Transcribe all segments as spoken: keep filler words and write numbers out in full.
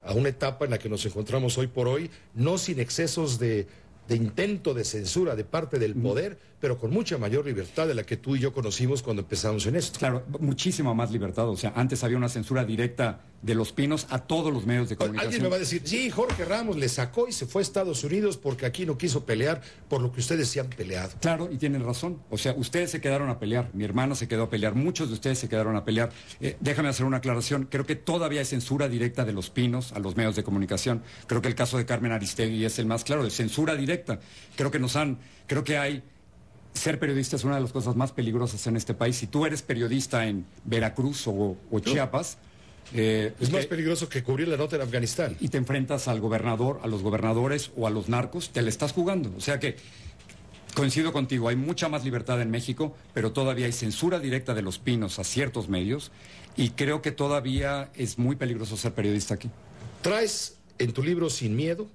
a una etapa en la que nos encontramos hoy por hoy, no sin excesos de, de intento de censura de parte del poder, pero con mucha mayor libertad de la que tú y yo conocimos cuando empezamos en esto. Claro, muchísima más libertad. O sea, antes había una censura directa de Los Pinos a todos los medios de comunicación. Alguien me va a decir, sí, Jorge Ramos le sacó y se fue a Estados Unidos porque aquí no quiso pelear por lo que ustedes se han peleado. Claro, y tienen razón. O sea, ustedes se quedaron a pelear, mi hermano se quedó a pelear, muchos de ustedes se quedaron a pelear. Eh, déjame hacer una aclaración. Creo que todavía hay censura directa de Los Pinos a los medios de comunicación. Creo que el caso de Carmen Aristegui es el más claro, de censura directa. Creo que nos han, creo que hay... Ser periodista es una de las cosas más peligrosas en este país. Si tú eres periodista en Veracruz o, o Chiapas... Eh, es más te, peligroso que cubrir la nota en Afganistán. Y te enfrentas al gobernador, a los gobernadores o a los narcos, te la estás jugando. O sea que, coincido contigo, hay mucha más libertad en México, pero todavía hay censura directa de Los Pinos a ciertos medios, y creo que todavía es muy peligroso ser periodista aquí. Traes en tu libro Sin Miedo,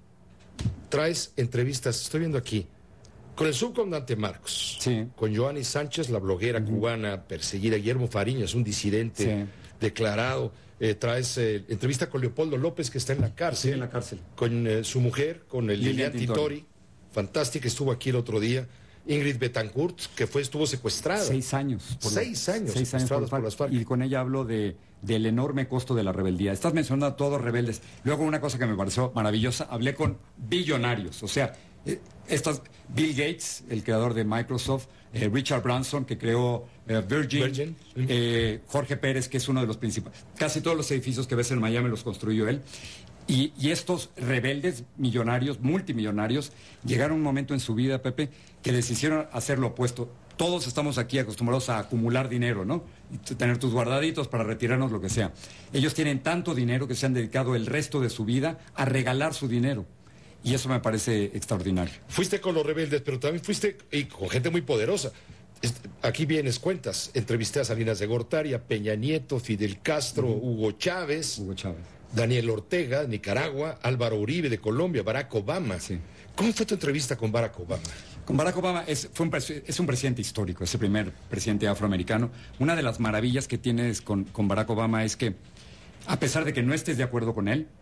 traes entrevistas, estoy viendo aquí, con el subcomandante Marcos, sí, con Joanny Sánchez, la bloguera uh-huh. cubana perseguida, Guillermo Fariñas, un disidente sí. declarado, eh, traes eh, entrevista con Leopoldo López, que está en la cárcel, sí, en la cárcel. con eh, su mujer, con el Lilian Lilian Tintori, fantástica, estuvo aquí el otro día, Ingrid Betancourt, que fue, estuvo secuestrada. Seis años. Por Seis la, años seis años por, por las FARC. Y con ella hablo de, del enorme costo de la rebeldía. Estás mencionando a todos rebeldes. Luego una cosa que me pareció maravillosa, hablé con billonarios, o sea, eh, estas, Bill Gates, el creador de Microsoft, eh, Richard Branson, que creó eh, Virgin, Virgin. Eh, Jorge Pérez, que es uno de los principales. Casi todos los edificios que ves en Miami los construyó él. Y, y estos rebeldes millonarios, multimillonarios, llegaron un momento en su vida, Pepe, que decidieron hacer lo opuesto. Todos estamos aquí acostumbrados a acumular dinero, ¿no? Y tener tus guardaditos para retirarnos lo que sea. Ellos tienen tanto dinero que se han dedicado el resto de su vida a regalar su dinero. Y eso me parece extraordinario. Fuiste con los rebeldes, pero también fuiste y con gente muy poderosa. Aquí vienes, cuentas. Entrevisté a Salinas de Gortari, a Peña Nieto, Fidel Castro, uh-huh. Hugo Chávez. Hugo Chávez. Daniel Ortega, de Nicaragua, Álvaro Uribe, de Colombia, Barack Obama. Sí. ¿Cómo fue tu entrevista con Barack Obama? Con Barack Obama es, fue un, es un presidente histórico, es el primer presidente afroamericano. Una de las maravillas que tienes con, con Barack Obama es que, a pesar de que no estés de acuerdo con él,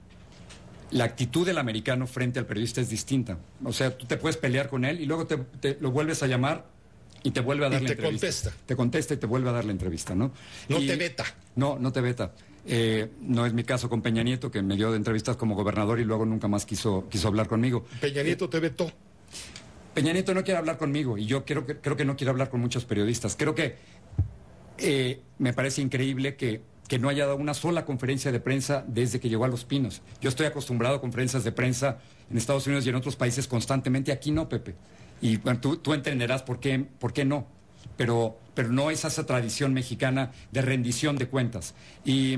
la actitud del americano frente al periodista es distinta. O sea, tú te puedes pelear con él y luego te, te lo vuelves a llamar y te vuelve a dar y la te entrevista. Contesta. Te contesta y te vuelve a dar la entrevista, ¿no? No y, te veta. No, no te veta. Eh, no es mi caso con Peña Nieto, que me dio de entrevistas como gobernador y luego nunca más quiso, quiso hablar conmigo. Peña Nieto eh, te vetó. Peña Nieto no quiere hablar conmigo y yo creo que, creo que no quiere hablar con muchos periodistas. Creo que eh, me parece increíble que, que no haya dado una sola conferencia de prensa desde que llegó a Los Pinos. Yo estoy acostumbrado a conferencias de prensa en Estados Unidos y en otros países constantemente, aquí no, Pepe. Y bueno, tú, tú entenderás por qué, por qué no. Pero, pero no es esa tradición mexicana de rendición de cuentas. Y,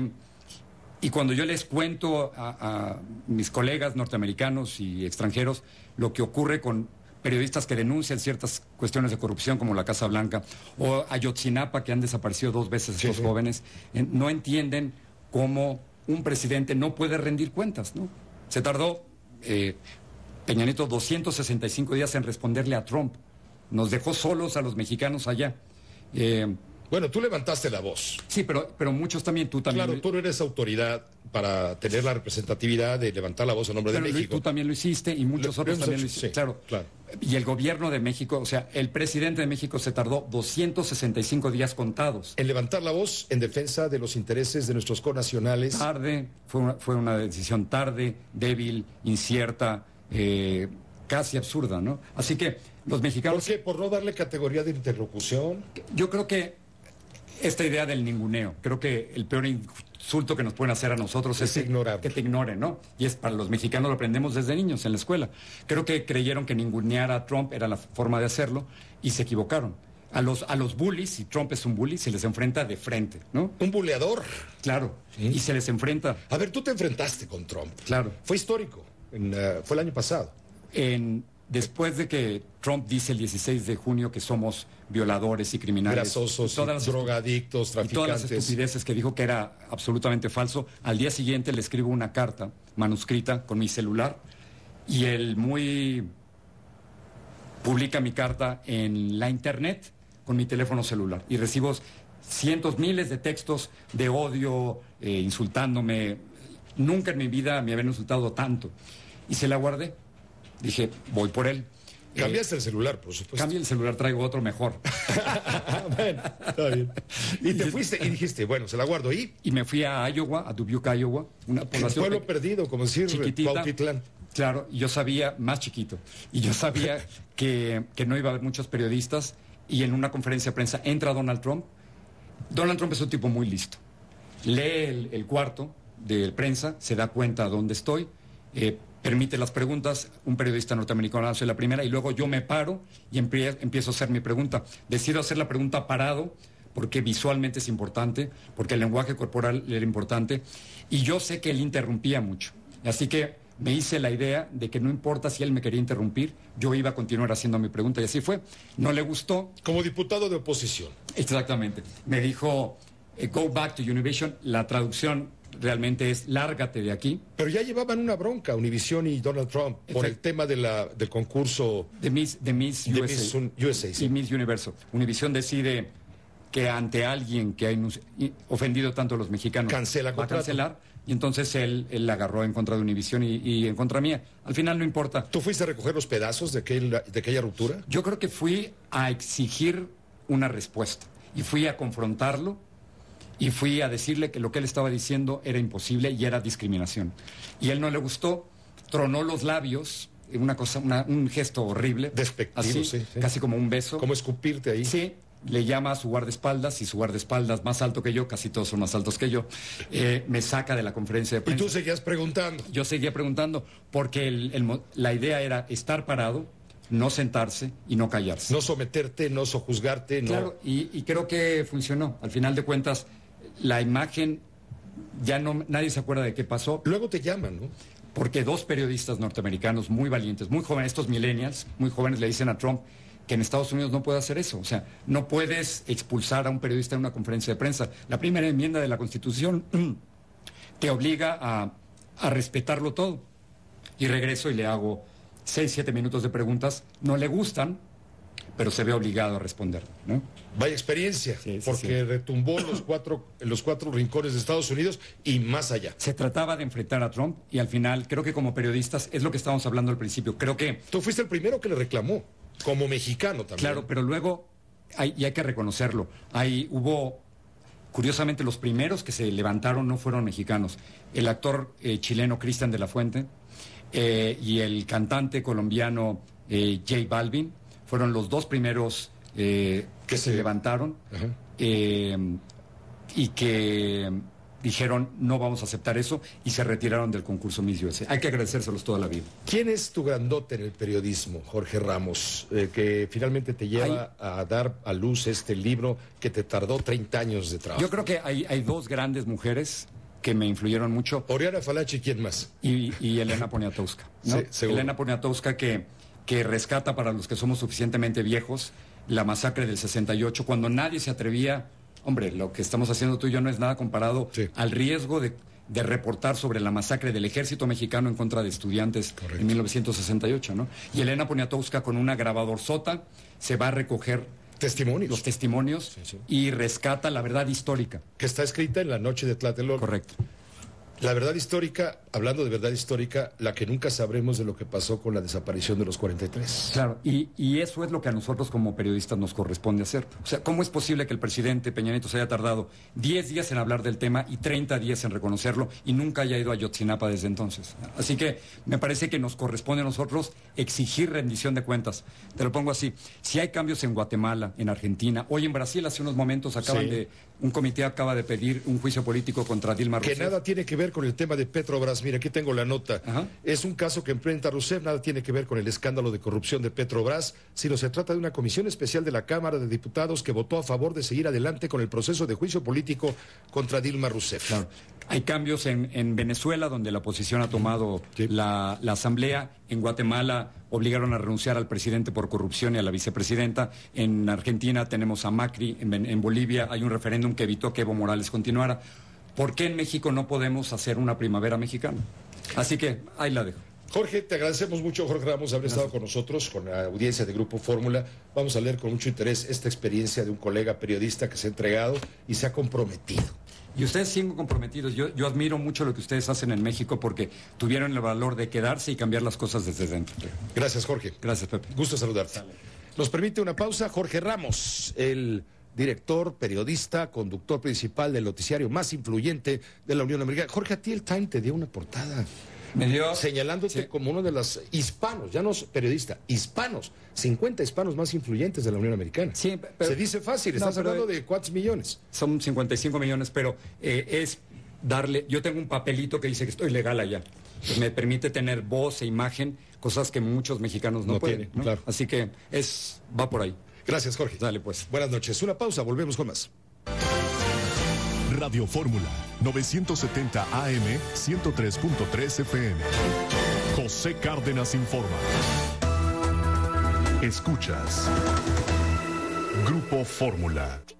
y cuando yo les cuento a, a mis colegas norteamericanos y extranjeros lo que ocurre con periodistas que denuncian ciertas cuestiones de corrupción como la Casa Blanca, o Ayotzinapa, que han desaparecido dos veces estos sí, sí. jóvenes, eh, no entienden cómo un presidente no puede rendir cuentas, ¿no? Se tardó eh, Peña Nieto doscientos sesenta y cinco días en responderle a Trump. Nos dejó solos a los mexicanos allá. Eh, bueno, tú levantaste la voz. Sí, pero, pero muchos también, tú también. Claro, tú no eres autoridad para tener la representatividad de levantar la voz en nombre pero de México. Tú también lo hiciste y muchos lo, otros también hecho, lo hiciste. Sí, claro, claro. Y el gobierno de México, o sea, el presidente de México se tardó doscientos sesenta y cinco días contados. En levantar la voz en defensa de los intereses de nuestros connacionales. Tarde, fue una, fue una decisión tarde, débil, incierta, eh, casi absurda, ¿no? Así que los mexicanos... ¿Por qué? ¿Por no darle categoría de interlocución? Yo creo que esta idea del ninguneo, creo que el peor insulto que nos pueden hacer a nosotros es, es ignorar. que te ignoren, ¿no? Y es para los mexicanos, lo aprendemos desde niños en la escuela. Creo que creyeron que ningunear a Trump era la forma de hacerlo y se equivocaron. A los, a los bullies, y Trump es un bully, se les enfrenta de frente, ¿no? Un buleador. Claro, ¿sí? Y se les enfrenta. A ver, tú te enfrentaste con Trump. Claro. Fue histórico, en, uh, fue el año pasado. En... Después de que Trump dice el dieciséis de junio que somos violadores y criminales, grasosos, todas las drogadictos, traficantes, y todas las estupideces que dijo que era absolutamente falso, al día siguiente le escribo una carta manuscrita con mi celular y él muy publica mi carta en la internet con mi teléfono celular y recibo cientos, miles de textos de odio, eh, insultándome. Nunca en mi vida me habían insultado tanto. Y se la guardé. Dije, voy por él. Cambiaste eh, el celular, por supuesto. Cambié el celular, traigo otro mejor. Bueno, está bien. Y te fuiste y dijiste, bueno, se la guardo ahí. Y me fui a Iowa, a Dubuque, Iowa. Una población un pueblo perdido, como decir Cuautitlán. Claro, y yo sabía, más chiquito, y yo sabía que, que no iba a haber muchos periodistas, y en una conferencia de prensa entra Donald Trump. Donald Trump es un tipo muy listo. Lee el, el cuarto de prensa, se da cuenta dónde estoy, eh, permite las preguntas, un periodista norteamericano hace la primera y luego yo me paro y empie empiezo a hacer mi pregunta. Decido hacer la pregunta parado porque visualmente es importante, porque el lenguaje corporal era importante y yo sé que él interrumpía mucho. Así que me hice la idea de que no importa si él me quería interrumpir, yo iba a continuar haciendo mi pregunta y así fue. No le gustó. Como diputado de oposición. Exactamente. Me dijo, go back to Univision, la traducción realmente es lárgate de aquí. Pero ya llevaban una bronca Univision y Donald Trump por Exacto. el tema de la, del concurso de Miss, de Miss de U S A, Miss U S A sí. y Miss Universo. Univision decide que ante alguien que ha ofendido tanto a los mexicanos Cancela va a cancelar, y entonces él, él la agarró en contra de Univision y, y en contra mía. Al final no importa. ¿Tú fuiste a recoger los pedazos de, aquel, de aquella ruptura? Yo creo que fui a exigir una respuesta y fui a confrontarlo. Y fui a decirle que lo que él estaba diciendo era imposible y era discriminación. Y él no le gustó, tronó los labios, una cosa, una, un gesto horrible. Despectivo, así, sí, sí. Casi como un beso. Como escupirte ahí. Sí, le llama a su guardaespaldas y su guardaespaldas más alto que yo, casi todos son más altos que yo, eh, me saca de la conferencia de prensa. Y tú seguías preguntando. Yo seguía preguntando, porque el, el, la idea era estar parado, no sentarse y no callarse. No someterte, no sojuzgarte, no... Claro, y, y creo que funcionó. Al final de cuentas, la imagen, ya no, nadie se acuerda de qué pasó. Luego te llaman, ¿no? Porque dos periodistas norteamericanos muy valientes, muy jóvenes, estos millennials, muy jóvenes, le dicen a Trump que en Estados Unidos no puede hacer eso. O sea, no puedes expulsar a un periodista en una conferencia de prensa. La primera enmienda de la Constitución te obliga a, a respetarlo todo. Y regreso y le hago seis, siete minutos de preguntas. No le gustan, pero se ve obligado a responder, ¿no? Vaya experiencia, sí, sí, porque sí. retumbó los cuatro, los cuatro rincones de Estados Unidos y más allá. Se trataba de enfrentar a Trump y al final, creo que como periodistas, es lo que estábamos hablando al principio, creo que... Tú fuiste el primero que le reclamó, como mexicano también. Claro, pero luego, hay, y hay que reconocerlo, hay, hubo, curiosamente, los primeros que se levantaron no fueron mexicanos. El actor eh, chileno Cristian de la Fuente eh, y el cantante colombiano eh, J Balvin, fueron los dos primeros eh, que se levantaron eh, y que dijeron no vamos a aceptar eso y se retiraron del concurso Miss U S A. Hay que agradecérselos toda la vida. ¿Quién es tu grandote en el periodismo, Jorge Ramos, eh, que finalmente te lleva hay, a dar a luz este libro que te tardó treinta años de trabajo? Yo creo que hay, hay dos grandes mujeres que me influyeron mucho. Oriana Falachi, ¿quién más? Y, y Elena Poniatowska, ¿no? Sí, Elena Poniatowska que... que rescata para los que somos suficientemente viejos la masacre del sesenta y ocho, cuando nadie se atrevía, hombre, lo que estamos haciendo tú y yo no es nada comparado sí. al riesgo de, de reportar sobre la masacre del ejército mexicano en contra de estudiantes Correcto. En mil novecientos sesenta y ocho, ¿no? Y Elena Poniatowska con una grabadorzota se va a recoger testimonios. los testimonios sí, sí. y rescata la verdad histórica. Que está escrita en La Noche de Tlatelolco. Correcto. La verdad histórica, hablando de verdad histórica, la que nunca sabremos de lo que pasó con la desaparición de los cuarenta y tres. Claro, y, y eso es lo que a nosotros como periodistas nos corresponde hacer. O sea, ¿cómo es posible que el presidente Peña Nieto se haya tardado diez días en hablar del tema y treinta días en reconocerlo y nunca haya ido a Ayotzinapa desde entonces? Así que me parece que nos corresponde a nosotros exigir rendición de cuentas. Te lo pongo así, si hay cambios en Guatemala, en Argentina, hoy en Brasil hace unos momentos acaban sí. de... Un comité acaba de pedir un juicio político contra Dilma Rousseff. Que nada tiene que ver con el tema de Petrobras. Mira, aquí tengo la nota. Ajá. Es un caso que enfrenta Rousseff, nada tiene que ver con el escándalo de corrupción de Petrobras, sino se trata de una comisión especial de la Cámara de Diputados que votó a favor de seguir adelante con el proceso de juicio político contra Dilma Rousseff. Claro. Hay cambios en, en Venezuela, donde la oposición ha tomado sí. la, la asamblea. En Guatemala obligaron a renunciar al presidente por corrupción y a la vicepresidenta. En Argentina tenemos a Macri. En, en Bolivia hay un referéndum que evitó que Evo Morales continuara. ¿Por qué en México no podemos hacer una primavera mexicana? Así que ahí la dejo. Jorge, te agradecemos mucho, Jorge Ramos, haber Gracias. estado con nosotros, con la audiencia de Grupo Fórmula. Vamos a leer con mucho interés esta experiencia de un colega periodista que se ha entregado y se ha comprometido. Y ustedes siguen comprometidos. Yo, yo admiro mucho lo que ustedes hacen en México porque tuvieron el valor de quedarse y cambiar las cosas desde dentro. Gracias, Jorge. Gracias, Pepe. Gusto saludarte. Dale. Nos permite una pausa Jorge Ramos, el director, periodista, conductor principal del noticiario más influyente de la Unión Americana. Jorge, a ti el Time te dio una portada. Me dio... Señalándote sí. como uno de los hispanos, ya no periodista, hispanos, cincuenta hispanos más influyentes de la Unión Americana. Sí, pero, Se dice fácil, estás no, hablando de cuántos millones. Son cincuenta y cinco millones, pero eh, es darle... Yo tengo un papelito que dice que estoy legal allá. Pues me permite tener voz e imagen, cosas que muchos mexicanos no, no pueden. Tiene, ¿no? Claro. Así que es va por ahí. Gracias, Jorge. Dale, pues. Buenas noches. Una pausa, volvemos con más. Radio Fórmula, novecientos setenta A M, ciento tres punto tres F M. José Cárdenas informa. Escuchas. Grupo Fórmula.